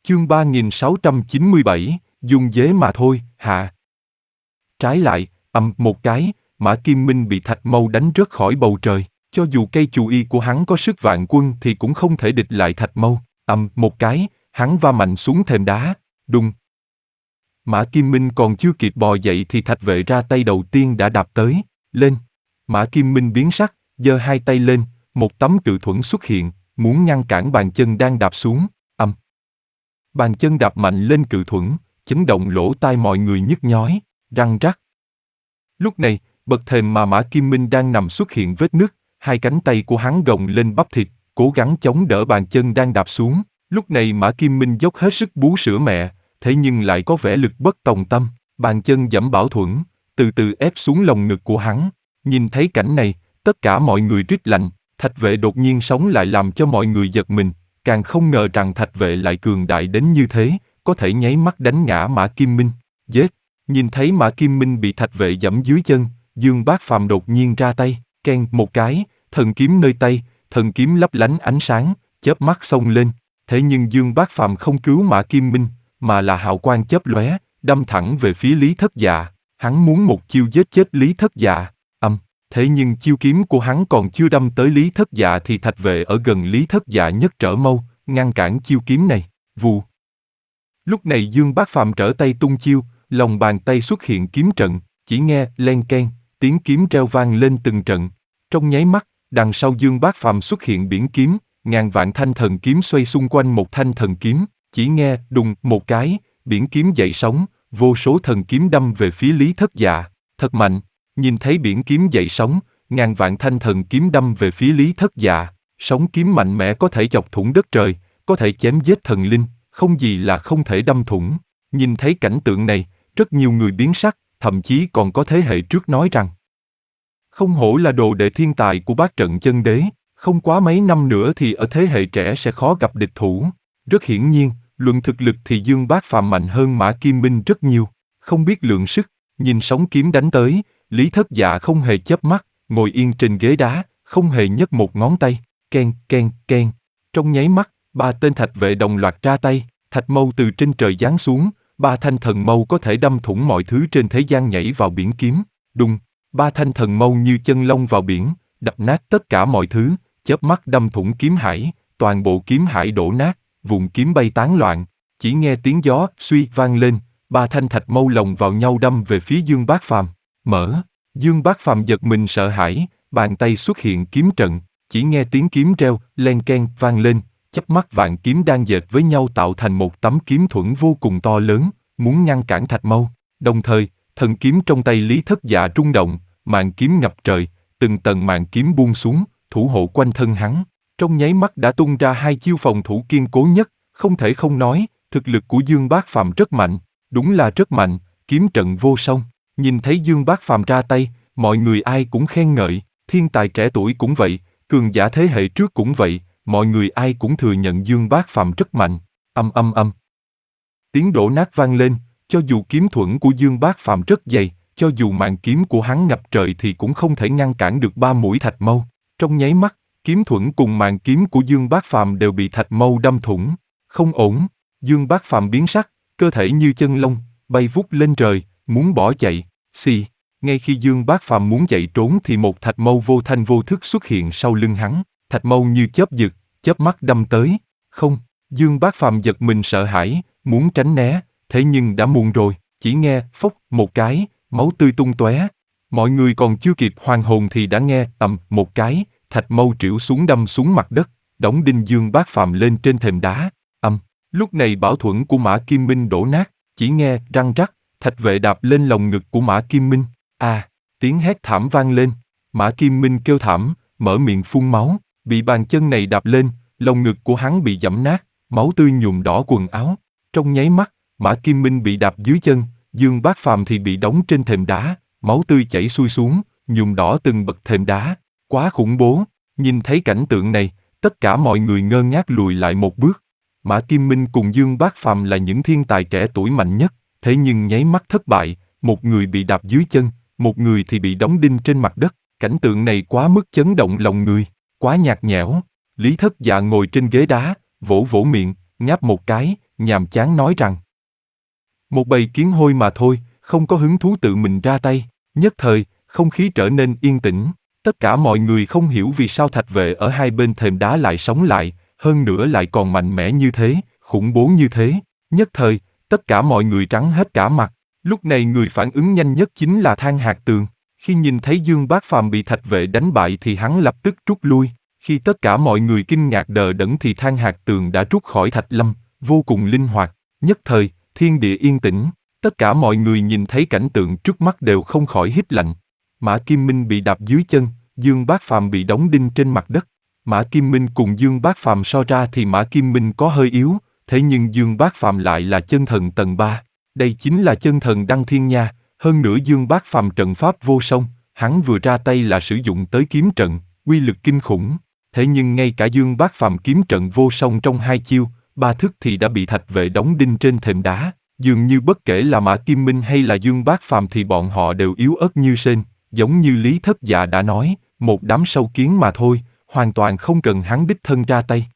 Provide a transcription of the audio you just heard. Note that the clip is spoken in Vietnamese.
Chương 3697, dùng dế mà thôi, hạ. Trái lại, một cái, Mã Kim Minh bị Thạch Mâu đánh rớt khỏi bầu trời. Cho dù cây chù y của hắn có sức vạn quân thì cũng không thể địch lại Thạch Mâu. Một cái, hắn va mạnh xuống thềm đá, đùng. Mã Kim Minh còn chưa kịp bò dậy thì Thạch Vệ ra tay đầu tiên đã đạp tới, lên. Mã Kim Minh biến sắc, giơ hai tay lên, một tấm cự thuẫn xuất hiện, muốn ngăn cản bàn chân đang đạp xuống. Bàn chân đạp mạnh lên cự thuẫn, chấn động lỗ tai mọi người nhức nhói, răng rắc. Lúc này, bậc thềm mà Mã Kim Minh đang nằm xuất hiện vết nứt, hai cánh tay của hắn gồng lên bắp thịt, cố gắng chống đỡ bàn chân đang đạp xuống. Lúc này Mã Kim Minh dốc hết sức bú sữa mẹ, thế nhưng lại có vẻ lực bất tòng tâm, bàn chân giẫm bảo thuẫn, từ từ ép xuống lồng ngực của hắn. Nhìn thấy cảnh này, tất cả mọi người rít lạnh, Thạch Vệ đột nhiên sống lại làm cho mọi người giật mình, càng không ngờ rằng Thạch Vệ lại cường đại đến như thế, có thể nháy mắt đánh ngã Mã Kim Minh. Giết! Nhìn thấy Mã Kim Minh bị Thạch Vệ giẫm dưới chân, Dương Bác Phàm đột nhiên ra tay, keng một cái, thần kiếm nơi tay, thần kiếm lấp lánh ánh sáng, chớp mắt xông lên. Thế nhưng Dương Bác Phàm không cứu Mã Kim Minh, mà là hào quang chớp lóe, đâm thẳng về phía Lý Thất Dạ. Hắn muốn một chiêu giết chết Lý Thất Dạ. Thế nhưng chiêu kiếm của hắn còn chưa đâm tới Lý Thất Dạ thì Thạch Vệ ở gần Lý Thất Dạ nhất trở mâu, ngăn cản chiêu kiếm này. Vù. Lúc này Dương Bác Phàm trở tay tung chiêu, lòng bàn tay xuất hiện kiếm trận, chỉ nghe len keng, tiếng kiếm reo vang lên từng trận. Trong nháy mắt, đằng sau Dương Bác Phàm xuất hiện biển kiếm, ngàn vạn thanh thần kiếm xoay xung quanh một thanh thần kiếm, chỉ nghe đùng một cái, biển kiếm dậy sóng, vô số thần kiếm đâm về phía Lý Thất Dạ, thật mạnh. Nhìn thấy biển kiếm dậy sóng, ngàn vạn thanh thần kiếm đâm về phía Lý Thất Dạ, sóng kiếm mạnh mẽ có thể chọc thủng đất trời, có thể chém giết thần linh, không gì là không thể đâm thủng. Nhìn thấy cảnh tượng này, rất nhiều người biến sắc, thậm chí còn có thế hệ trước nói rằng không hổ là đồ đệ thiên tài của bát trận chân đế, không quá mấy năm nữa thì ở thế hệ trẻ sẽ khó gặp địch thủ. Rất hiển nhiên, luận thực lực thì Dương Bác Phàm mạnh hơn Mã Kim Minh rất nhiều, không biết lượng sức, nhìn sóng kiếm đánh tới, Lý Thất Dạ không hề chớp mắt, ngồi yên trên ghế đá, không hề nhấc một ngón tay, keng keng keng. Trong nháy mắt, ba tên Thạch Vệ đồng loạt ra tay, thạch mâu từ trên trời giáng xuống, ba thanh thần mâu có thể đâm thủng mọi thứ trên thế gian nhảy vào biển kiếm, đùng, ba thanh thần mâu như chân long vào biển, đập nát tất cả mọi thứ, chớp mắt đâm thủng kiếm hải, toàn bộ kiếm hải đổ nát, vụn kiếm bay tán loạn, chỉ nghe tiếng gió suy vang lên, ba thanh thạch mâu lồng vào nhau đâm về phía Dương Bác Phàm. Dương Bác Phàm giật mình sợ hãi, bàn tay xuất hiện kiếm trận, chỉ nghe tiếng kiếm reo, len keng vang lên, chớp mắt vạn kiếm đang dệt với nhau tạo thành một tấm kiếm thuẫn vô cùng to lớn, muốn ngăn cản thạch mâu. Đồng thời, thần kiếm trong tay Lý Thất Dạ rung động, màn kiếm ngập trời, từng tầng màn kiếm buông xuống, thủ hộ quanh thân hắn. Trong nháy mắt đã tung ra hai chiêu phòng thủ kiên cố nhất, không thể không nói, thực lực của Dương Bác Phàm rất mạnh, đúng là rất mạnh, kiếm trận vô song. Nhìn thấy Dương Bác Phàm ra tay, mọi người ai cũng khen ngợi, thiên tài trẻ tuổi cũng vậy, cường giả thế hệ trước cũng vậy, mọi người ai cũng thừa nhận Dương Bác Phàm rất mạnh. Tiếng đổ nát vang lên, cho dù kiếm thuẫn của Dương Bác Phàm rất dày, cho dù màn kiếm của hắn ngập trời thì cũng không thể ngăn cản được ba mũi thạch mâu. Trong nháy mắt, kiếm thuẫn cùng màn kiếm của Dương Bác Phàm đều bị thạch mâu đâm thủng. Không ổn, Dương Bác Phàm biến sắc, cơ thể như chân long, bay vút lên trời, muốn bỏ chạy. Xì, ngay khi Dương Bác Phàm muốn chạy trốn thì một thạch mâu vô thanh vô thức xuất hiện sau lưng hắn, thạch mâu như chớp giật, chớp mắt đâm tới. Không, Dương Bác Phàm giật mình sợ hãi, muốn tránh né, thế nhưng đã muộn rồi, chỉ nghe phốc một cái, máu tươi tung tóe. Mọi người còn chưa kịp hoàn hồn thì đã nghe một cái, thạch mâu trĩu xuống đâm xuống mặt đất, đóng đinh Dương Bác Phàm lên trên thềm đá. Lúc này bảo thuẫn của Mã Kim Minh đổ nát, chỉ nghe răng rắc, Thạch Vệ đạp lên lồng ngực của Mã Kim Minh. Tiếng hét thảm vang lên, Mã Kim Minh kêu thảm, mở miệng phun máu, bị bàn chân này đạp lên, lồng ngực của hắn bị giẫm nát, máu tươi nhuộm đỏ quần áo. Trong nháy mắt, Mã Kim Minh bị đạp dưới chân, Dương Bác Phàm thì bị đóng trên thềm đá, máu tươi chảy xuôi xuống, nhuộm đỏ từng bậc thềm đá. Quá khủng bố, nhìn thấy cảnh tượng này, tất cả mọi người ngơ ngác lùi lại một bước. Mã Kim Minh cùng Dương Bác Phàm là những thiên tài trẻ tuổi mạnh nhất, thế nhưng nháy mắt thất bại, một người bị đạp dưới chân, một người thì bị đóng đinh trên mặt đất. Cảnh tượng này quá mức chấn động lòng người, quá nhạt nhẽo. Lý Thất Dạ ngồi trên ghế đá, vỗ vỗ miệng, ngáp một cái, nhàm chán nói rằng một bầy kiến hôi mà thôi, không có hứng thú tự mình ra tay. Nhất thời, không khí trở nên yên tĩnh, tất cả mọi người không hiểu vì sao thạch vệ ở hai bên thềm đá lại sống lại, hơn nữa lại còn mạnh mẽ như thế, khủng bố như thế. Nhất thời, tất cả mọi người trắng hết cả mặt. Lúc này người phản ứng nhanh nhất chính là Thang Hạc Tường. Khi nhìn thấy Dương Bác Phàm bị thạch vệ đánh bại thì hắn lập tức rút lui. Khi tất cả mọi người kinh ngạc đờ đẫn thì Thang Hạc Tường đã rút khỏi thạch lâm, vô cùng linh hoạt. Nhất thời, thiên địa yên tĩnh, tất cả mọi người nhìn thấy cảnh tượng trước mắt đều không khỏi hít lạnh. Mã Kim Minh bị đạp dưới chân, Dương Bác Phàm bị đóng đinh trên mặt đất. Mã Kim Minh cùng Dương Bác Phàm so ra thì Mã Kim Minh có hơi yếu, thế nhưng Dương Bác Phàm lại là chân thần tầng 3. Đây chính là chân thần Đăng Thiên nha, hơn nữa Dương Bác Phàm trận pháp vô song, hắn vừa ra tay là sử dụng tới kiếm trận, uy lực kinh khủng. Thế nhưng ngay cả Dương Bác Phàm kiếm trận vô song trong 2 chiêu, 3 thức thì đã bị thạch vệ đóng đinh trên thềm đá. Dường như bất kể là Mã Kim Minh hay là Dương Bác Phàm thì bọn họ đều yếu ớt như sên, giống như Lý Thất Dạ đã nói, một đám sâu kiến mà thôi, hoàn toàn không cần hắn đích thân ra tay.